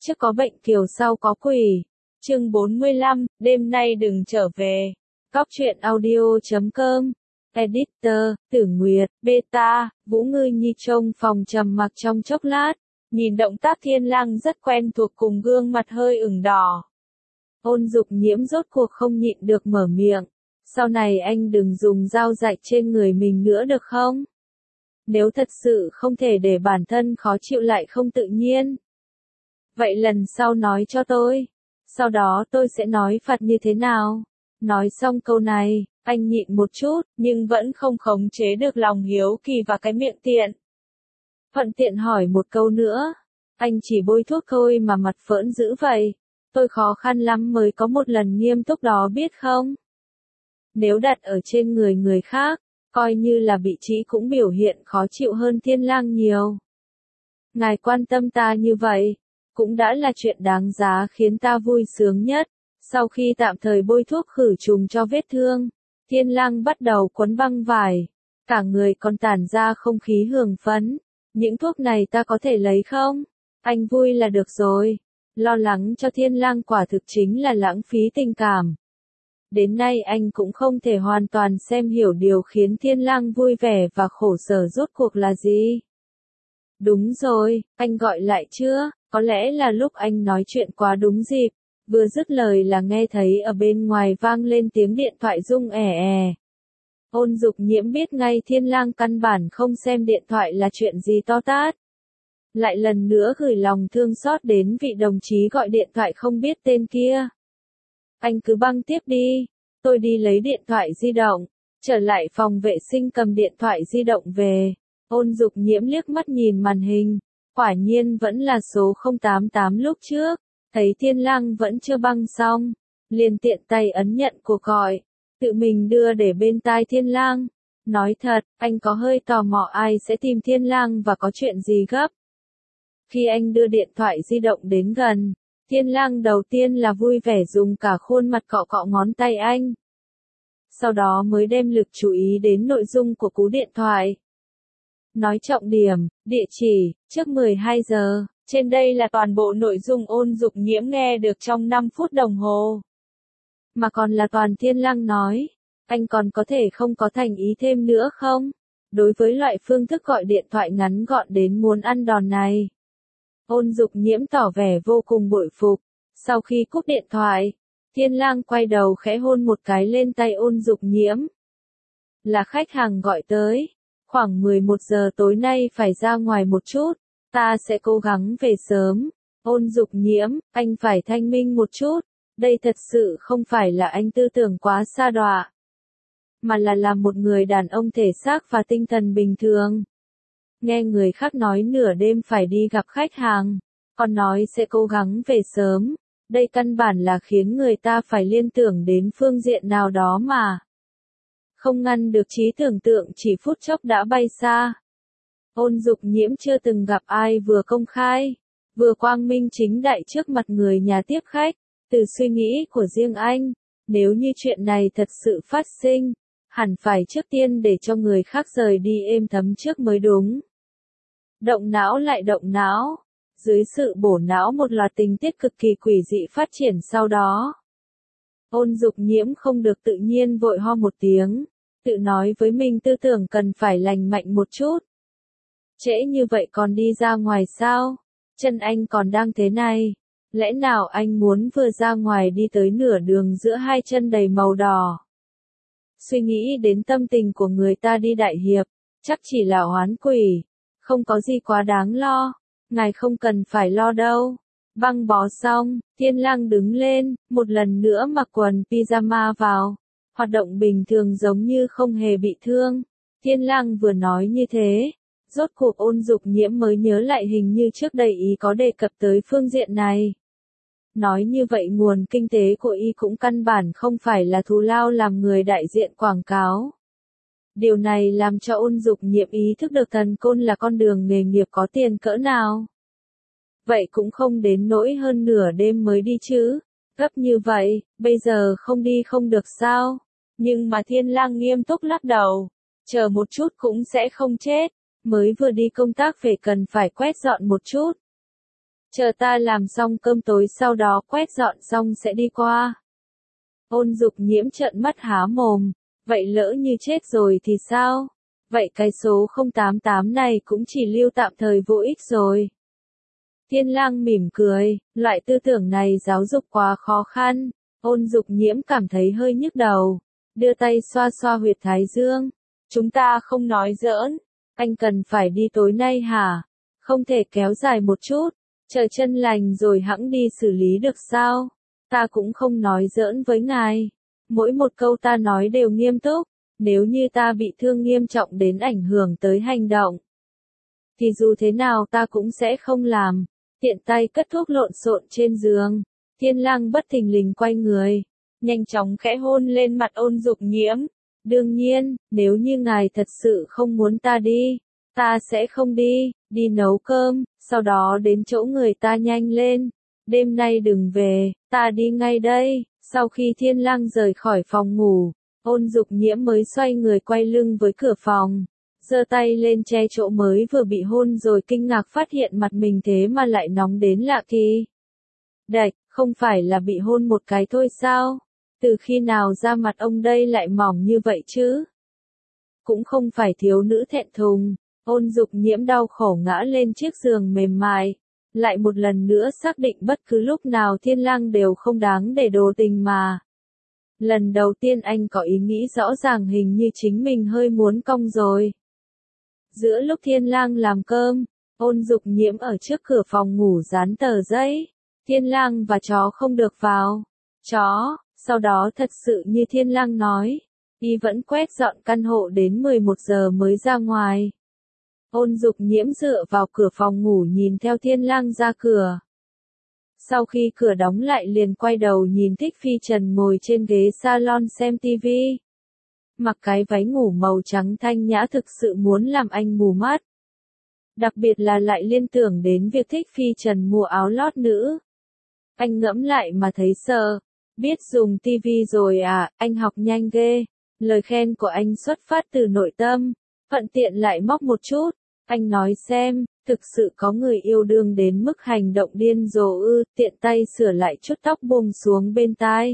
trước có bệnh kiều sau có quỷ. Chương 45, đêm nay đừng trở về. Góc truyện audio.com. Editor, Tử Nguyệt, Beta, Vũ Ngư Nhi trông phòng trầm mặc trong chốc lát, nhìn động tác Thiên Lang rất quen thuộc cùng gương mặt hơi ửng đỏ. Ôn Dục Nhiễm rốt cuộc không nhịn được mở miệng. Sau này anh đừng dùng dao rạch trên người mình nữa được không? Nếu thật sự không thể để bản thân khó chịu lại không tự nhiên. Vậy lần sau nói cho tôi. Sau đó tôi sẽ nói phạt như thế nào? Nói xong câu này, anh nhịn một chút, nhưng vẫn không khống chế được lòng hiếu kỳ và cái miệng tiện. Thuận tiện hỏi một câu nữa. Anh chỉ bôi thuốc thôi mà mặt phỡn dữ vậy. Tôi khó khăn lắm mới có một lần nghiêm túc đó biết không? Nếu đặt ở trên người khác, coi như là bị trí cũng biểu hiện khó chịu hơn Thiên Lang nhiều. Ngài quan tâm ta như vậy, cũng đã là chuyện đáng giá khiến ta vui sướng nhất. Sau khi tạm thời bôi thuốc khử trùng cho vết thương, Thiên Lang bắt đầu quấn băng vải. Cả người còn tản ra không khí hương phấn. Những thuốc này ta có thể lấy không? Anh vui là được rồi. Lo lắng cho Thiên Lang quả thực chính là lãng phí tình cảm. Đến nay anh cũng không thể hoàn toàn xem hiểu điều khiến Thiên Lang vui vẻ và khổ sở rốt cuộc là gì. Đúng rồi, anh gọi lại chưa? Có lẽ là lúc anh nói chuyện quá đúng dịp. Vừa dứt lời là nghe thấy ở bên ngoài vang lên tiếng điện thoại rung ẻ ẻ. Ôn Dục Nhiễm biết ngay Thiên Lang căn bản không xem điện thoại là chuyện gì to tát. Lại lần nữa gửi lòng thương xót đến vị đồng chí gọi điện thoại không biết tên kia. Anh cứ băng tiếp đi, tôi đi lấy điện thoại di động, trở lại phòng vệ sinh cầm điện thoại di động về. Ôn Dục Nhiễm liếc mắt nhìn màn hình, quả nhiên vẫn là số 088 lúc trước, thấy Thiên Lang vẫn chưa băng xong, liền tiện tay ấn nhận cuộc gọi, tự mình đưa để bên tai Thiên Lang. Nói thật, anh có hơi tò mò ai sẽ tìm Thiên Lang và có chuyện gì gấp. Khi anh đưa điện thoại di động đến gần, Thiên Lang đầu tiên là vui vẻ dùng cả khuôn mặt cọ cọ ngón tay anh. Sau đó mới đem lực chú ý đến nội dung của cú điện thoại. Nói trọng điểm, địa chỉ, trước 12 giờ, trên đây là toàn bộ nội dung Ôn Dục Nhiễm nghe được trong 5 phút đồng hồ. Mà còn là toàn Thiên Lang nói, anh còn có thể không có thành ý thêm nữa không? Đối với loại phương thức gọi điện thoại ngắn gọn đến muốn ăn đòn này. Ôn Dục Nhiễm tỏ vẻ vô cùng bội phục. Sau khi cúp điện thoại, Thiên Lang quay đầu khẽ hôn một cái lên tay Ôn Dục Nhiễm. Là khách hàng gọi tới. Khoảng 11 giờ tối nay phải ra ngoài một chút. Ta sẽ cố gắng về sớm. Ôn Dục Nhiễm, anh phải thanh minh một chút. Đây thật sự không phải là anh tư tưởng quá xa đọa. Mà là một người đàn ông thể xác và tinh thần bình thường. Nghe người khác nói nửa đêm phải đi gặp khách hàng, còn nói sẽ cố gắng về sớm, đây căn bản là khiến người ta phải liên tưởng đến phương diện nào đó mà. Không ngăn được trí tưởng tượng chỉ phút chốc đã bay xa. Ôn Dục Nhiễm chưa từng gặp ai vừa công khai, vừa quang minh chính đại trước mặt người nhà tiếp khách, từ suy nghĩ của riêng anh, nếu như chuyện này thật sự phát sinh, hẳn phải trước tiên để cho người khác rời đi êm thấm trước mới đúng. Động não lại động não. Dưới sự bổ não một loạt tình tiết cực kỳ quỷ dị phát triển sau đó. Ôn Dục Nhiễm không được tự nhiên vội ho một tiếng, tự nói với mình tư tưởng cần phải lành mạnh một chút. Trễ như vậy còn đi ra ngoài sao? Chân anh còn đang thế này. Lẽ nào anh muốn vừa ra ngoài đi tới nửa đường giữa hai chân đầy màu đỏ? Suy nghĩ đến tâm tình của người ta đi đại hiệp, chắc chỉ là oán quỷ. Không có gì quá đáng lo, ngài không cần phải lo đâu. Băng bó xong, Thiên Lang đứng lên, một lần nữa mặc quần pyjama vào, hoạt động bình thường giống như không hề bị thương. Thiên Lang vừa nói như thế, rốt cuộc Ôn Dục Nhiễm mới nhớ lại hình như trước đây ý có đề cập tới phương diện này. Nói như vậy nguồn kinh tế của y cũng căn bản không phải là thù lao làm người đại diện quảng cáo. Điều này làm cho Ôn Dục Nhiễm ý thức được thần côn là con đường nghề nghiệp có tiền cỡ nào. Vậy cũng không đến nỗi hơn nửa đêm mới đi chứ. Gấp như vậy, bây giờ không đi không được sao? Nhưng mà Thiên Lang nghiêm túc lắc đầu. Chờ một chút cũng sẽ không chết. Mới vừa đi công tác về cần phải quét dọn một chút. Chờ ta làm xong cơm tối sau đó quét dọn xong sẽ đi qua. Ôn Dục Nhiễm trợn mắt há mồm, vậy lỡ như chết rồi thì sao? Vậy cái số 088 này cũng chỉ lưu tạm thời vô ích rồi. Thiên Lang mỉm cười, loại tư tưởng này giáo dục quá khó khăn. Ôn Dục Nhiễm cảm thấy hơi nhức đầu, đưa tay xoa xoa huyệt thái dương. Chúng ta không nói giỡn, anh cần phải đi tối nay hả? Không thể kéo dài một chút, chờ chân lành rồi hẵng đi xử lý được sao? Ta cũng không nói giỡn với ngài. Mỗi một câu ta nói đều nghiêm túc, nếu như ta bị thương nghiêm trọng đến ảnh hưởng tới hành động, thì dù thế nào ta cũng sẽ không làm. Tiện tay cất thuốc lộn xộn trên giường, Thiên Lang bất thình lình quay người, nhanh chóng khẽ hôn lên mặt Ôn Dục Nhiễm. Đương nhiên, nếu như ngài thật sự không muốn ta đi, ta sẽ không đi, đi nấu cơm, sau đó đến chỗ người ta nhanh lên. Đêm nay đừng về, ta đi ngay đây. Sau khi Thiên Lang rời khỏi phòng ngủ, Ôn Dục Nhiễm mới xoay người quay lưng với cửa phòng, giơ tay lên che chỗ mới vừa bị hôn rồi kinh ngạc phát hiện mặt mình thế mà lại nóng đến lạ kỳ. Đạch, không phải là bị hôn một cái thôi sao? Từ khi nào da mặt ông đây lại mỏng như vậy chứ? Cũng không phải thiếu nữ thẹn thùng. Ôn Dục Nhiễm đau khổ ngã lên chiếc giường mềm mại, lại một lần nữa xác định bất cứ lúc nào Thiên Lang đều không đáng để đồ tình mà. Lần đầu tiên anh có ý nghĩ rõ ràng hình như chính mình hơi muốn cong rồi. Giữa lúc Thiên Lang làm cơm, Ôn Dục Nhiễm ở trước cửa phòng ngủ dán tờ giấy, Thiên Lang và chó không được vào. Chó, sau đó thật sự như Thiên Lang nói, y vẫn quét dọn căn hộ đến 11 giờ mới ra ngoài. Ôn Dục Nhiễm dựa vào cửa phòng ngủ nhìn theo Thiên Lang ra cửa. Sau khi cửa đóng lại liền quay đầu nhìn Thích Phi Trần ngồi trên ghế salon xem tivi. Mặc cái váy ngủ màu trắng thanh nhã thực sự muốn làm anh mù mắt. Đặc biệt là lại liên tưởng đến việc Thích Phi Trần mua áo lót nữ. Anh ngẫm lại mà thấy sợ. Biết dùng tivi rồi à, anh học nhanh ghê. Lời khen của anh xuất phát từ nội tâm. Thuận tiện lại móc một chút. Anh nói xem, thực sự có người yêu đương đến mức hành động điên rồ ư, tiện tay sửa lại chút tóc buông xuống bên tai.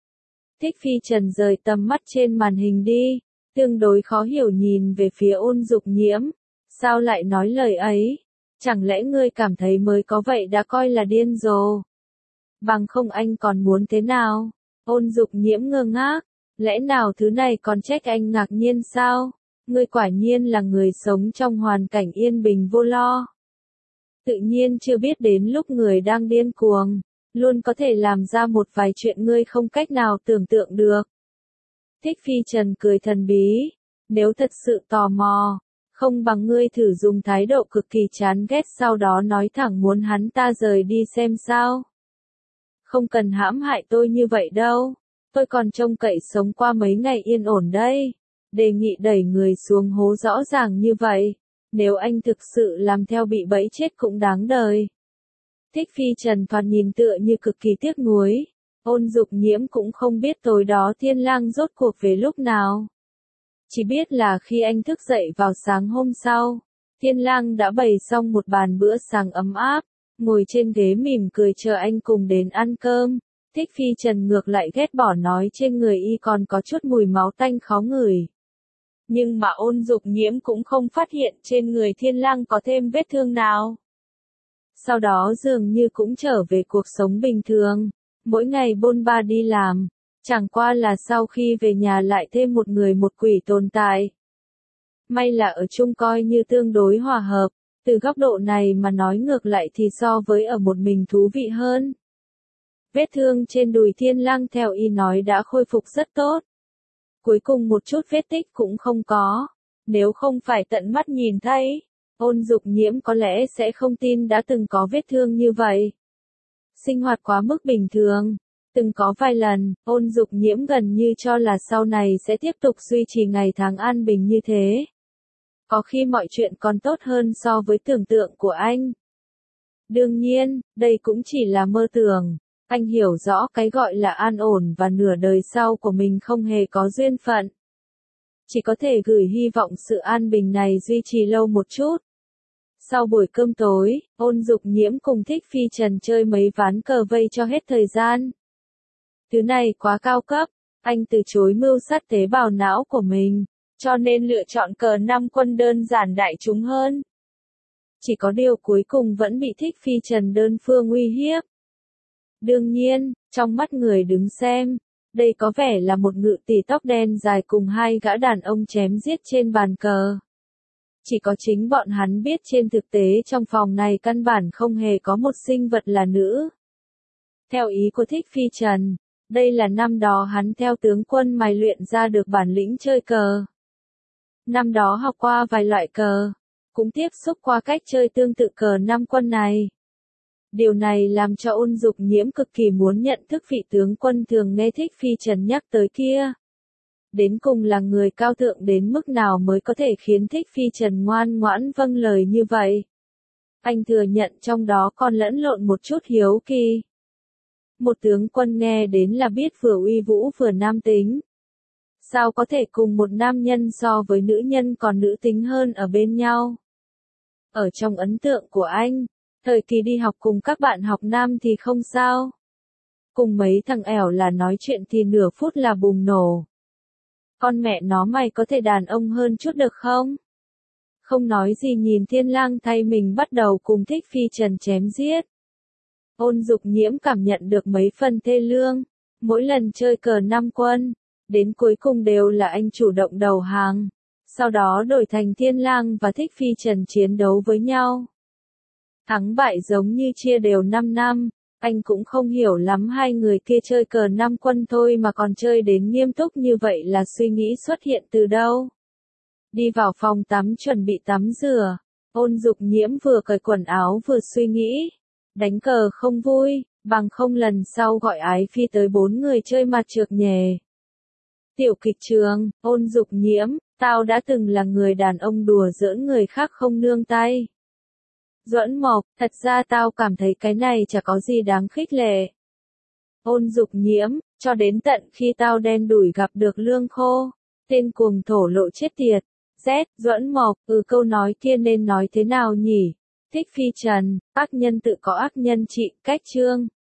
Thích Phi Trần rời tầm mắt trên màn hình đi, tương đối khó hiểu nhìn về phía Ôn Dục Nhiễm. Sao lại nói lời ấy? Chẳng lẽ ngươi cảm thấy mới có vậy đã coi là điên rồ? Bằng không anh còn muốn thế nào? Ôn Dục Nhiễm ngơ ngác, lẽ nào thứ này còn trách anh ngạc nhiên sao? Ngươi quả nhiên là người sống trong hoàn cảnh yên bình vô lo. Tự nhiên chưa biết đến lúc người đang điên cuồng, luôn có thể làm ra một vài chuyện ngươi không cách nào tưởng tượng được. Thích Phi Trần cười thần bí, nếu thật sự tò mò, không bằng ngươi thử dùng thái độ cực kỳ chán ghét sau đó nói thẳng muốn hắn ta rời đi xem sao. Không cần hãm hại tôi như vậy đâu, tôi còn trông cậy sống qua mấy ngày yên ổn đây. Đề nghị đẩy người xuống hố rõ ràng như vậy, nếu anh thực sự làm theo bị bẫy chết cũng đáng đời. Thích Phi Trần thoạt nhìn tựa như cực kỳ tiếc nuối. Ôn Dục Nhiễm cũng không biết tối đó Thiên Lang rốt cuộc về lúc nào. Chỉ biết là khi anh thức dậy vào sáng hôm sau, Thiên Lang đã bày xong một bàn bữa sáng ấm áp, ngồi trên ghế mỉm cười chờ anh cùng đến ăn cơm. Thích Phi Trần ngược lại ghét bỏ nói trên người y còn có chút mùi máu tanh khó ngửi. Nhưng mà Ôn Dục Nhiễm cũng không phát hiện trên người Thiên Lang có thêm vết thương nào. Sau đó dường như cũng trở về cuộc sống bình thường, mỗi ngày bôn ba đi làm, chẳng qua là sau khi về nhà lại thêm một người một quỷ tồn tại. May là ở chung coi như tương đối hòa hợp, từ góc độ này mà nói ngược lại thì so với ở một mình thú vị hơn. Vết thương trên đùi Thiên Lang theo y nói đã khôi phục rất tốt. Cuối cùng một chút vết tích cũng không có, nếu không phải tận mắt nhìn thấy, Ôn Dục Nhiễm có lẽ sẽ không tin đã từng có vết thương như vậy. Sinh hoạt quá mức bình thường, từng có vài lần, Ôn Dục Nhiễm gần như cho là sau này sẽ tiếp tục duy trì ngày tháng an bình như thế. Có khi mọi chuyện còn tốt hơn so với tưởng tượng của anh. Đương nhiên, đây cũng chỉ là mơ tưởng. Anh hiểu rõ cái gọi là an ổn và nửa đời sau của mình không hề có duyên phận. Chỉ có thể gửi hy vọng sự an bình này duy trì lâu một chút. Sau buổi cơm tối, Ôn Dục Nhiễm cùng Thích Phi Trần chơi mấy ván cờ vây cho hết thời gian. Thứ này quá cao cấp, anh từ chối mưu sát tế bào não của mình, cho nên lựa chọn cờ 5 quân đơn giản đại chúng hơn. Chỉ có điều cuối cùng vẫn bị Thích Phi Trần đơn phương uy hiếp. Đương nhiên, trong mắt người đứng xem, đây có vẻ là một ngự tỷ tóc đen dài cùng hai gã đàn ông chém giết trên bàn cờ. Chỉ có chính bọn hắn biết trên thực tế trong phòng này căn bản không hề có một sinh vật là nữ. Theo ý của Thích Phi Trần, đây là năm đó hắn theo tướng quân mài luyện ra được bản lĩnh chơi cờ. Năm đó học qua vài loại cờ, cũng tiếp xúc qua cách chơi tương tự cờ 5 quân này. Điều này làm cho Ôn Dục Nhiễm cực kỳ muốn nhận thức vị tướng quân thường nghe Thích Phi Trần nhắc tới kia. Đến cùng là người cao thượng đến mức nào mới có thể khiến Thích Phi Trần ngoan ngoãn vâng lời như vậy. Anh thừa nhận trong đó còn lẫn lộn một chút hiếu kỳ. Một tướng quân nghe đến là biết vừa uy vũ vừa nam tính. Sao có thể cùng một nam nhân so với nữ nhân còn nữ tính hơn ở bên nhau? Ở trong ấn tượng của anh, thời kỳ đi học cùng các bạn học nam thì không sao. Cùng mấy thằng ẻo là nói chuyện thì nửa phút là bùng nổ. Con mẹ nó mày có thể đàn ông hơn chút được không? Không nói gì nhìn Thiên Lang thay mình bắt đầu cùng Thích Phi Trần chém giết. Ôn Dục Nhiễm cảm nhận được mấy phần thê lương. Mỗi lần chơi cờ 5 quân, đến cuối cùng đều là anh chủ động đầu hàng. Sau đó đổi thành Thiên Lang và Thích Phi Trần chiến đấu với nhau. Thắng bại giống như chia đều 5 năm, anh cũng không hiểu lắm hai người kia chơi cờ 5 quân thôi mà còn chơi đến nghiêm túc như vậy là suy nghĩ xuất hiện từ đâu. Đi vào phòng tắm chuẩn bị tắm rửa, Ôn Dục Nhiễm vừa cởi quần áo vừa suy nghĩ. Đánh cờ không vui, bằng không lần sau gọi Ái Phi tới 4 người chơi mặt trược nhề. Tiểu kịch trường, Ôn Dục Nhiễm, tao đã từng là người đàn ông đùa giỡn người khác không nương tay. Duẫn Mộc, thật ra tao cảm thấy cái này chả có gì đáng khích lệ. Ôn Dục Nhiễm, cho đến tận khi tao đen đủi gặp được Lương Khô, tên cuồng thổ lộ chết tiệt. Z, Duẫn Mộc, câu nói kia nên nói thế nào nhỉ? Thích Phi Trần, ác nhân tự có ác nhân trị, cách chương.